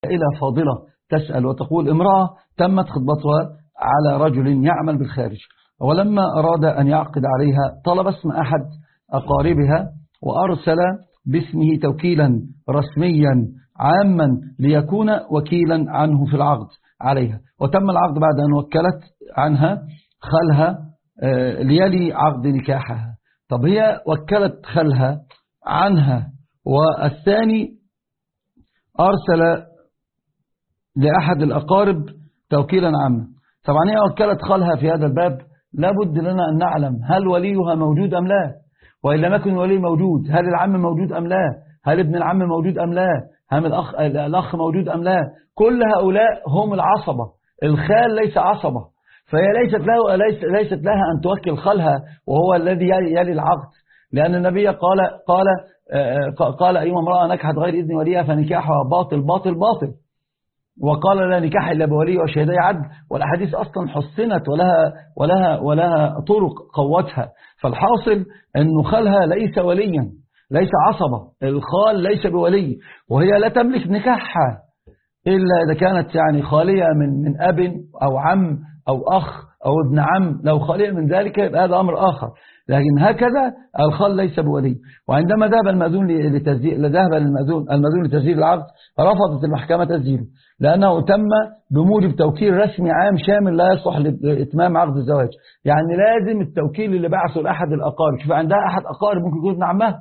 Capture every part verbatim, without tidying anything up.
إلى فاضلة تسأل وتقول: امرأة تمت خطبتها على رجل يعمل بالخارج، ولما أراد أن يعقد عليها طلب اسم أحد أقاربها وأرسل باسمه توكيلا رسميا عاما ليكون وكيلا عنه في العقد عليها، وتم العقد بعد أن وكلت عنها خالها ليلي عقد نكاحها. طب هي وكلت خالها عنها والثاني أرسل لأحد الأقارب توكيلا عاما. طبعا هي وكلت خالها في هذا الباب، لابد لنا أن نعلم هل وليها موجود أم لا، وإن لم يكن ولي موجود هل العم موجود أم لا، هل ابن العم موجود أم لا، هل الأخ, الأخ موجود أم لا. كل هؤلاء هم العصبة، الخال ليس عصبة، فهي ليست, له ليس ليست لها أن توكل خالها وهو الذي يلي العقد، لأن النبي قال قال قال أيما امرأة نكحت غير إذن وليها فنكاحها باطل باطل باطل، وقال لا نكاح إلا بولي وشهدي عدل، والأحاديث أصلا حسنت ولها ولها ولها طرق قوتها. فالحاصل أنه خالها ليس وليا، ليس عصبة، الخال ليس بولي، وهي لا تملك نكاحها إلا إذا كانت يعني خالية من من أب أو عم أو أخ أو ابن عم. لو خالية من ذلك يبقى هذا أمر آخر، لكن هكذا الخال ليس بولي. وعندما ذهب المأذون لتسجيل ذهب المأذون المأذون لتسجيل العقد، رفضت المحكمة تسجيله لأنه تم بموجب توكيل رسمي عام شامل لا يصلح لإتمام عقد الزواج. يعني لازم التوكيل اللي بعثه لأحد الأقارب، شوف عندها أحد أقارب ممكن يكون ابن عمها،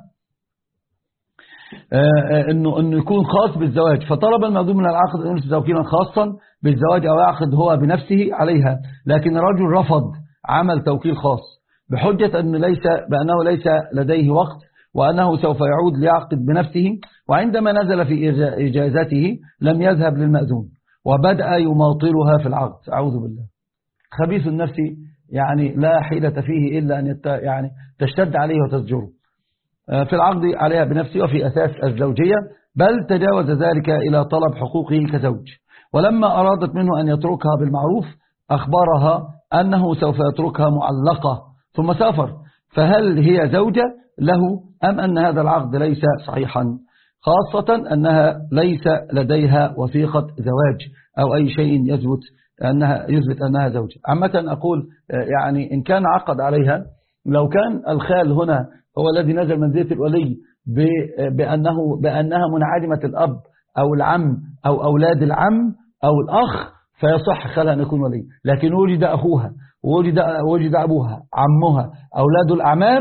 انه انه يكون خاص بالزواج، فطلب المأذون من العقد ان ينشئ توكيلا خاصا بالزواج او يعقد هو بنفسه عليها، لكن الرجل رفض عمل توكيل خاص بحجة أن ليس بأنه ليس لديه وقت وأنه سوف يعود ليعقد بنفسه. وعندما نزل في إجازته لم يذهب للمأذون وبدأ يماطلها في العقد. أعوذ بالله، خبيث النفس يعني لا حيلة فيه إلا أن يعني تشتد عليه وتزجره في العقد عليها بنفسه وفي أساس الزوجية، بل تجاوز ذلك إلى طلب حقوقه كزوج. ولما أرادت منه أن يتركها بالمعروف أخبرها أنه سوف يتركها معلقة ثم سافر، فهل هي زوجة له أم أن هذا العقد ليس صحيحا، خاصة أنها ليس لديها وثيقة زواج أو أي شيء يثبت أنها يثبت أنها زوجة. عامة أقول يعني إن كان عقد عليها، لو كان الخال هنا هو الذي نزل منزلة الولي بأنه بأنها منعدمة الأب أو العم أو أولاد العم أو الأخ، فيصح خالها أن يكون ولي. لكن وجد أخوها وجد وجد أبوها عمها أولاد الأعمام،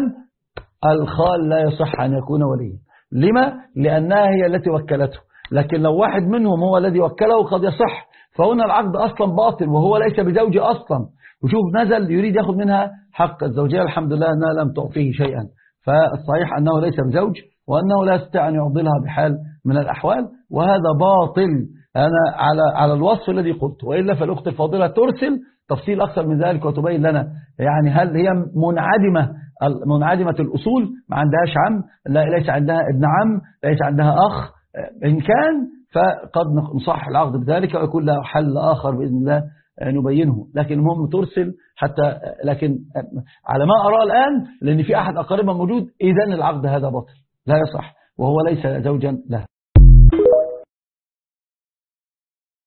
الخال لا يصح أن يكون وليا. لما؟ لأنها هي التي وكلته. لكن لو واحد منهم هو الذي وكله قد يصح، فهنا العقد أصلا باطل وهو ليس بزوج أصلا. وشوف نزل يريد يأخذ منها حق الزوجية، الحمد لله أنها لم تعطيه شيئا، فالصحيح أنه ليس بزوج وأنه لا يستطيع أن يعضلها بحال من الأحوال، وهذا باطل أنا على على الوصف الذي قلت. وإلا فالأخت الفاضلة ترسل تفصيل أكثر من ذلك وتبين لنا يعني هل هي منعدمة منعدمة الأصول، ما عندهاش عم، لا ليس عندها ابن عم، ليس عندها أخ، إن كان فقد نصح العقد بذلك ويكون له حل آخر بإذن الله نبينه. لكن المهم ترسل حتى، لكن على ما أرى الآن لأن في أحد أقاربها موجود، إذن العقد هذا باطل لا يصح وهو ليس زوجا له.